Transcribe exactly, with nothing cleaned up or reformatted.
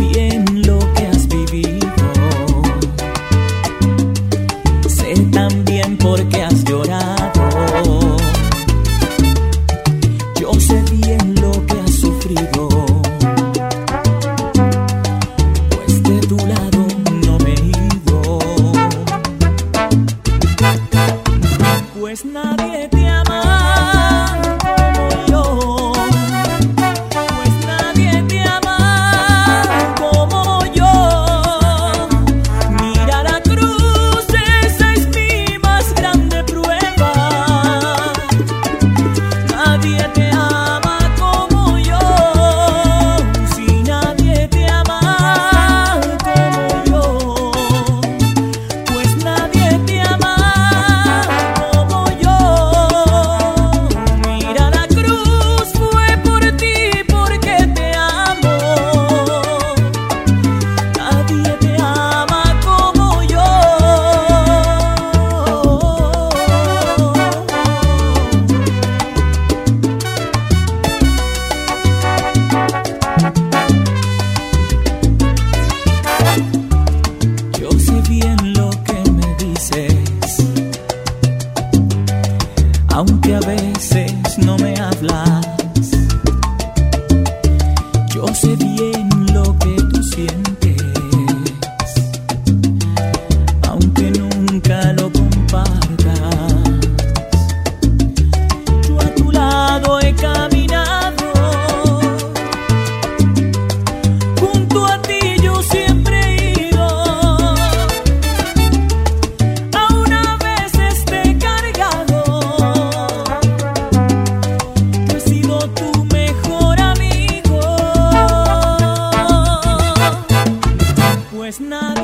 bien lo que has vivido, sé también por qué has llorado. Yo sé bien lo que has sufrido, pues de tu lado no me he ido. Pues nadie te ama como yo, pues nadie te ama como yo. Mira la cruz, esa es mi más grande prueba. Nadie te ama como yo, si nadie te ama como yo, pues nadie te ama como yo. Mira la cruz, fue por ti porque te amo. Nadie te ama como yo. Yo sé bien lo que me dices, aunque a veces no me hablas. Yo sé bien lo que tú sientes, aunque nunca lo compartas. Yo a tu lado he caminado, junto a ti yo siempre he ido. Aún a veces te he cargado, yo he sido tu mejor amigo, pues nada.